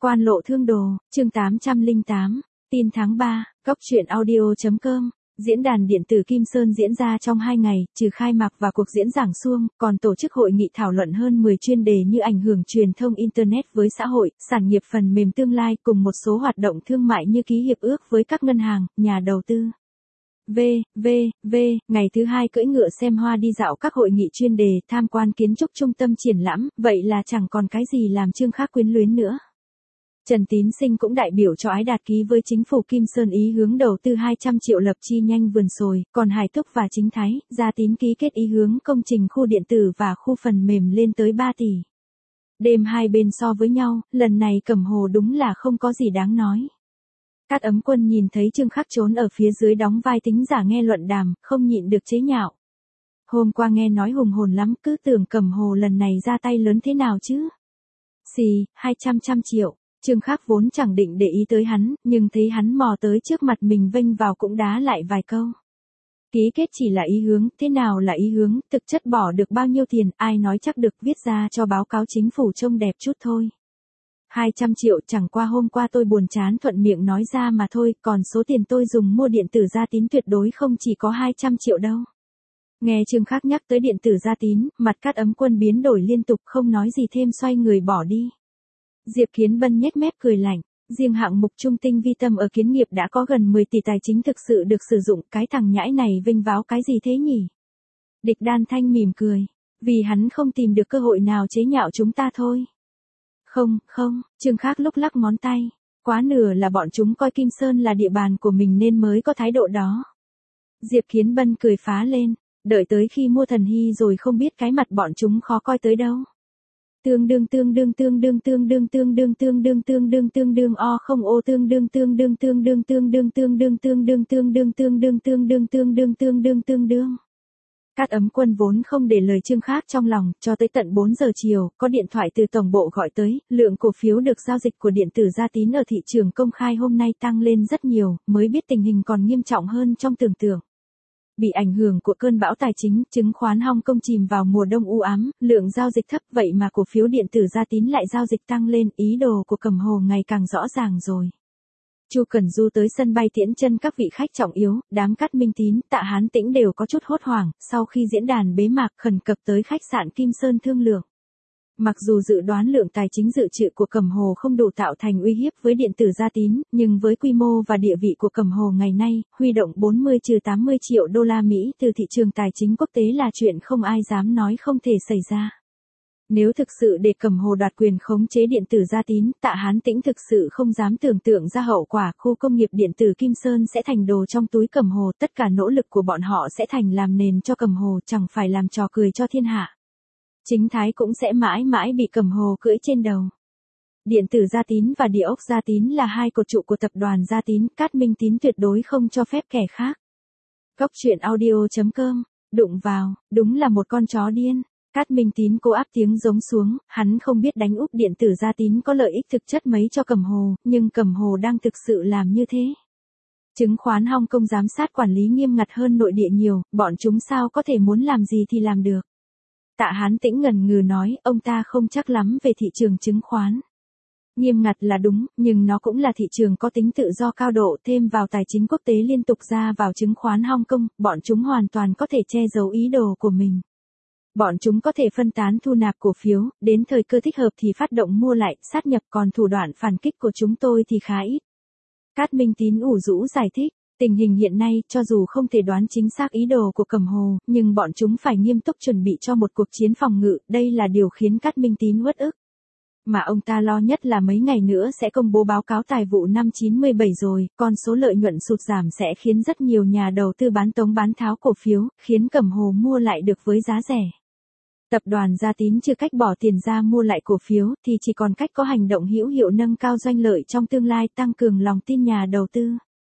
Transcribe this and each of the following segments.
Quan lộ thương đồ, chương 808, tin tháng 3, Cóc truyện audio.com. Diễn đàn điện tử Kim Sơn diễn ra trong 2 ngày, trừ khai mạc và cuộc diễn giảng suông, còn tổ chức hội nghị thảo luận hơn 10 chuyên đề như ảnh hưởng truyền thông Internet với xã hội, sản nghiệp phần mềm tương lai cùng một số hoạt động thương mại như ký hiệp ước với các ngân hàng, nhà đầu tư. Ngày thứ 2 cưỡi ngựa xem hoa đi dạo các hội nghị chuyên đề, tham quan kiến trúc trung tâm triển lãm, vậy là chẳng còn cái gì làm Trương Khác quyến luyến nữa. Trần Tín Sinh cũng đại biểu cho Ái Đạt ký với chính phủ Kim Sơn ý hướng đầu tư 200 triệu lập chi nhanh vườn sồi, còn Hải Thúc và Chính Thái, Gia Tín ký kết ý hướng công trình khu điện tử và khu phần mềm lên tới 3 tỷ. Đêm hai bên so với nhau, lần này Cẩm Hồ đúng là không có gì đáng nói. Cát Ấm Quân nhìn thấy Trương Khắc trốn ở phía dưới đóng vai tính giả nghe luận đàm, không nhịn được chế nhạo. Hôm qua nghe nói hùng hồn lắm, cứ tưởng Cẩm Hồ lần này ra tay lớn thế nào chứ. Xì, 200 triệu. Trương Khắc vốn chẳng định để ý tới hắn, nhưng thấy hắn mò tới trước mặt mình vênh vào cũng đá lại vài câu. Ký kết chỉ là ý hướng, thế nào là ý hướng, thực chất bỏ được bao nhiêu tiền, ai nói chắc được, viết ra cho báo cáo chính phủ trông đẹp chút thôi. 200 triệu chẳng qua hôm qua tôi buồn chán thuận miệng nói ra mà thôi, còn số tiền tôi dùng mua điện tử Gia Tín tuyệt đối không chỉ có 200 triệu đâu. Nghe Trương Khắc nhắc tới điện tử Gia Tín, mặt Cát Ấm Quân biến đổi liên tục không nói gì thêm xoay người bỏ đi. Diệp Kiến Bân nhếch mép cười lạnh, riêng hạng mục trung tinh vi tâm ở Kiến Nghiệp đã có gần 10 tỷ tài chính thực sự được sử dụng, cái thằng nhãi này vênh váo cái gì thế nhỉ? Địch Đan Thanh mỉm cười, vì hắn không tìm được cơ hội nào chế nhạo chúng ta thôi. Không, Trương Khắc lúc lắc ngón tay, quá nửa là bọn chúng coi Kim Sơn là địa bàn của mình nên mới có thái độ đó. Diệp Kiến Bân cười phá lên, đợi tới khi mua thần hy rồi không biết cái mặt bọn chúng khó coi tới đâu. Tương đương o không ô tương đương Cát Ấm Quân vốn không để lời Trương Khắc trong lòng, cho tới tận 4 giờ chiều, có điện thoại từ tổng bộ gọi tới, lượng cổ phiếu được giao dịch của điện tử Gia Tín ở thị trường công khai hôm nay tăng lên rất nhiều, mới biết tình hình còn nghiêm trọng hơn trong tưởng tượng. Bị ảnh hưởng của cơn bão tài chính, chứng khoán Hong Kong chìm vào mùa đông u ám, lượng giao dịch thấp, vậy mà cổ phiếu điện tử Gia Tín lại giao dịch tăng lên, ý đồ của Cẩm Hồ ngày càng rõ ràng rồi. Chu Cẩn Du tới sân bay tiễn chân các vị khách trọng yếu, đám Cát Minh Tín, Tạ Hán Tĩnh đều có chút hốt hoảng, sau khi diễn đàn bế mạc khẩn cấp tới khách sạn Kim Sơn thương lượng. Mặc dù dự đoán lượng tài chính dự trữ của Cẩm Hồ không đủ tạo thành uy hiếp với điện tử Gia Tín, nhưng với quy mô và địa vị của Cẩm Hồ ngày nay, huy động 40-80 triệu đô la Mỹ từ thị trường tài chính quốc tế là chuyện không ai dám nói không thể xảy ra. Nếu thực sự để Cẩm Hồ đoạt quyền khống chế điện tử Gia Tín, Tạ Hán Tĩnh thực sự không dám tưởng tượng ra hậu quả, khu công nghiệp điện tử Kim Sơn sẽ thành đồ trong túi Cẩm Hồ, tất cả nỗ lực của bọn họ sẽ thành làm nền cho Cẩm Hồ, chẳng phải làm trò cười cho thiên hạ. Chính Thái cũng sẽ mãi mãi bị Cẩm Hồ cưỡi trên đầu. Điện tử Gia Tín và địa ốc Gia Tín là hai cột trụ của tập đoàn Gia Tín, Cát Minh Tín tuyệt đối không cho phép kẻ khác. Cóc truyện audio.com, đụng vào, đúng là một con chó điên. Cát Minh Tín cố áp tiếng giống xuống, hắn không biết đánh úp điện tử Gia Tín có lợi ích thực chất mấy cho Cẩm Hồ, nhưng Cẩm Hồ đang thực sự làm như thế. Chứng khoán Hong Kong giám sát quản lý nghiêm ngặt hơn nội địa nhiều, bọn chúng sao có thể muốn làm gì thì làm được. Tạ Hán Tĩnh ngần ngừ nói, ông ta không chắc lắm về thị trường chứng khoán. Nghiêm ngặt là đúng, nhưng nó cũng là thị trường có tính tự do cao độ, thêm vào tài chính quốc tế liên tục ra vào chứng khoán Hong Kong, bọn chúng hoàn toàn có thể che giấu ý đồ của mình. Bọn chúng có thể phân tán thu nạp cổ phiếu, đến thời cơ thích hợp thì phát động mua lại, sát nhập, còn thủ đoạn phản kích của chúng tôi thì khá ít. Cát Minh Tín ủ rũ giải thích, tình hình hiện nay, cho dù không thể đoán chính xác ý đồ của Cẩm Hồ, nhưng bọn chúng phải nghiêm túc chuẩn bị cho một cuộc chiến phòng ngự, đây là điều khiến Cát Minh Tín uất ức. Mà ông ta lo nhất là mấy ngày nữa sẽ công bố báo cáo tài vụ năm 97 rồi, con số lợi nhuận sụt giảm sẽ khiến rất nhiều nhà đầu tư bán tống bán tháo cổ phiếu, khiến Cẩm Hồ mua lại được với giá rẻ. Tập đoàn Gia Tín chưa cách bỏ tiền ra mua lại cổ phiếu, thì chỉ còn cách có hành động hữu hiệu nâng cao doanh lợi trong tương lai, tăng cường lòng tin nhà đầu tư.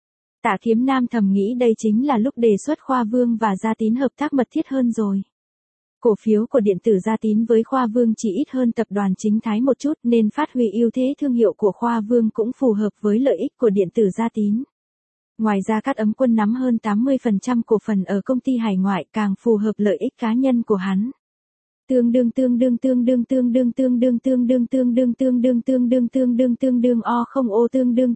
Tạ Kiếm Nam thầm nghĩ đây chính là lúc đề xuất Khoa Vương và Gia Tín hợp tác mật thiết hơn rồi. Cổ phiếu của điện tử Gia Tín với Khoa Vương chỉ ít hơn tập đoàn Chính Thái một chút, nên phát huy ưu thế thương hiệu của Khoa Vương cũng phù hợp với lợi ích của điện tử Gia Tín. Ngoài ra Cát Ấm Quân nắm hơn 80% cổ phần ở công ty hải ngoại, càng phù hợp lợi ích cá nhân của hắn. Tương đương o không ô tương đương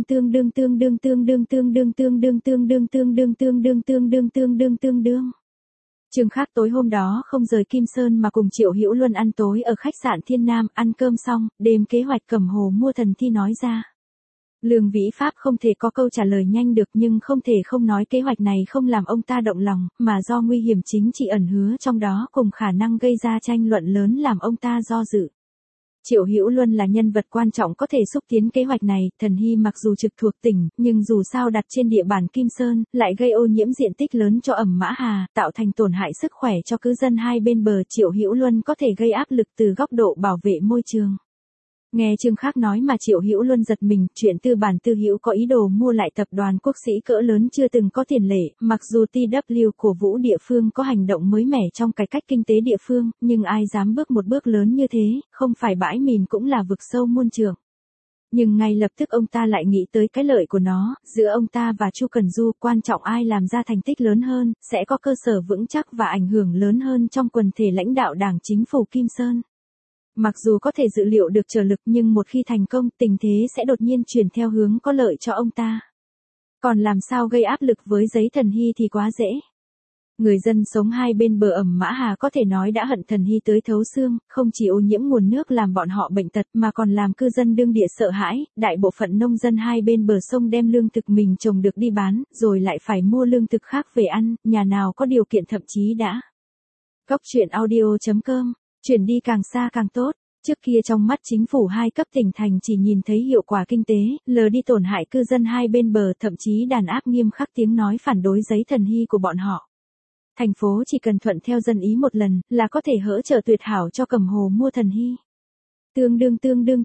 Trương Khác tối hôm đó không rời Kim Sơn mà cùng Triệu Hữu Luân ăn tối ở khách sạn Thiên Nam, ăn cơm xong, đêm kế hoạch Cẩm Hồ mua thần thi nói ra. Lương Vĩ Pháp không thể có câu trả lời nhanh được nhưng không thể không nói kế hoạch này không làm ông ta động lòng, mà do nguy hiểm chính trị ẩn hứa trong đó cùng khả năng gây ra tranh luận lớn làm ông ta do dự. Triệu Hữu Luân là nhân vật quan trọng có thể xúc tiến kế hoạch này, thần hy mặc dù trực thuộc tỉnh, nhưng dù sao đặt trên địa bàn Kim Sơn, lại gây ô nhiễm diện tích lớn cho Ẩm Mã Hà, tạo thành tổn hại sức khỏe cho cư dân hai bên bờ. Triệu Hữu Luân có thể gây áp lực từ góc độ bảo vệ môi trường. Nghe Trương Khác nói mà Triệu Hữu Luân giật mình, chuyện tư bản Tư Hữu có ý đồ mua lại tập đoàn quốc sĩ cỡ lớn chưa từng có tiền lệ, mặc dù TW của Vũ địa phương có hành động mới mẻ trong cải cách kinh tế địa phương, nhưng ai dám bước một bước lớn như thế, không phải bãi mìn cũng là vực sâu muôn trượng. Nhưng ngay lập tức ông ta lại nghĩ tới cái lợi của nó, giữa ông ta và Chu Cần Du, quan trọng ai làm ra thành tích lớn hơn, sẽ có cơ sở vững chắc và ảnh hưởng lớn hơn trong quần thể lãnh đạo Đảng chính phủ Kim Sơn. Mặc dù có thể dự liệu được trở lực nhưng một khi thành công, tình thế sẽ đột nhiên chuyển theo hướng có lợi cho ông ta. Còn làm sao gây áp lực với giấy thần hy thì quá dễ. Người dân sống hai bên bờ Ẩm Mã Hà có thể nói đã hận thần hy tới thấu xương, không chỉ ô nhiễm nguồn nước làm bọn họ bệnh tật mà còn làm cư dân đương địa sợ hãi, đại bộ phận nông dân hai bên bờ sông đem lương thực mình trồng được đi bán, rồi lại phải mua lương thực khác về ăn, nhà nào có điều kiện thậm chí đã. Góc truyện audio.com, chuyển đi càng xa càng tốt. Trước kia trong mắt chính phủ hai cấp tỉnh thành chỉ nhìn thấy hiệu quả kinh tế, lờ đi tổn hại cư dân hai bên bờ, thậm chí đàn áp nghiêm khắc tiếng nói phản đối giấy thần hy của bọn họ. Thành phố chỉ cần thuận theo dân ý một lần là có thể hỗ trợ tuyệt hảo cho Cẩm Hồ mua thần hy. Tương đương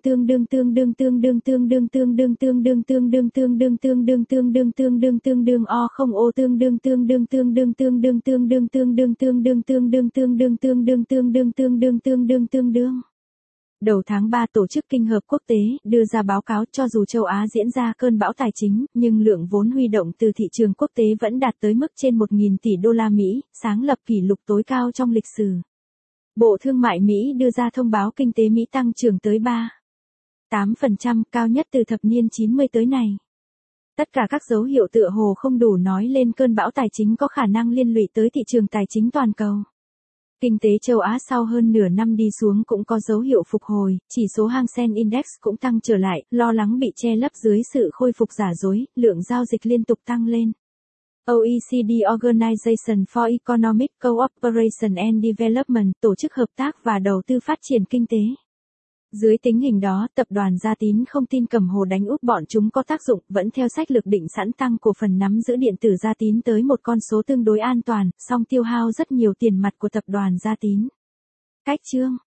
o không ô tương đương Đầu tháng 3 tổ chức Kinh hợp Quốc tế đưa ra báo cáo cho dù châu Á diễn ra cơn bão tài chính, nhưng lượng vốn huy động từ thị trường quốc tế vẫn đạt tới mức trên 1.000 tỷ đô la Mỹ, sáng lập kỷ lục tối cao trong lịch sử. Bộ Thương mại Mỹ đưa ra thông báo kinh tế Mỹ tăng trưởng tới 3,8%, cao nhất từ thập niên 90 tới nay. Tất cả các dấu hiệu tựa hồ không đủ nói lên cơn bão tài chính có khả năng liên lụy tới thị trường tài chính toàn cầu. Kinh tế châu Á sau hơn nửa năm đi xuống cũng có dấu hiệu phục hồi, chỉ số Hang Seng Index cũng tăng trở lại, lo lắng bị che lấp dưới sự khôi phục giả dối, lượng giao dịch liên tục tăng lên. OECD Organization for Economic Cooperation and Development, tổ chức hợp tác và đầu tư phát triển kinh tế. Dưới tình hình đó, tập đoàn Gia Tín không tin Cẩm Hồ đánh úp bọn chúng có tác dụng, vẫn theo sách lược định sẵn tăng cổ phần nắm giữ điện tử Gia Tín tới một con số tương đối an toàn, song tiêu hao rất nhiều tiền mặt của tập đoàn Gia Tín. Cách chương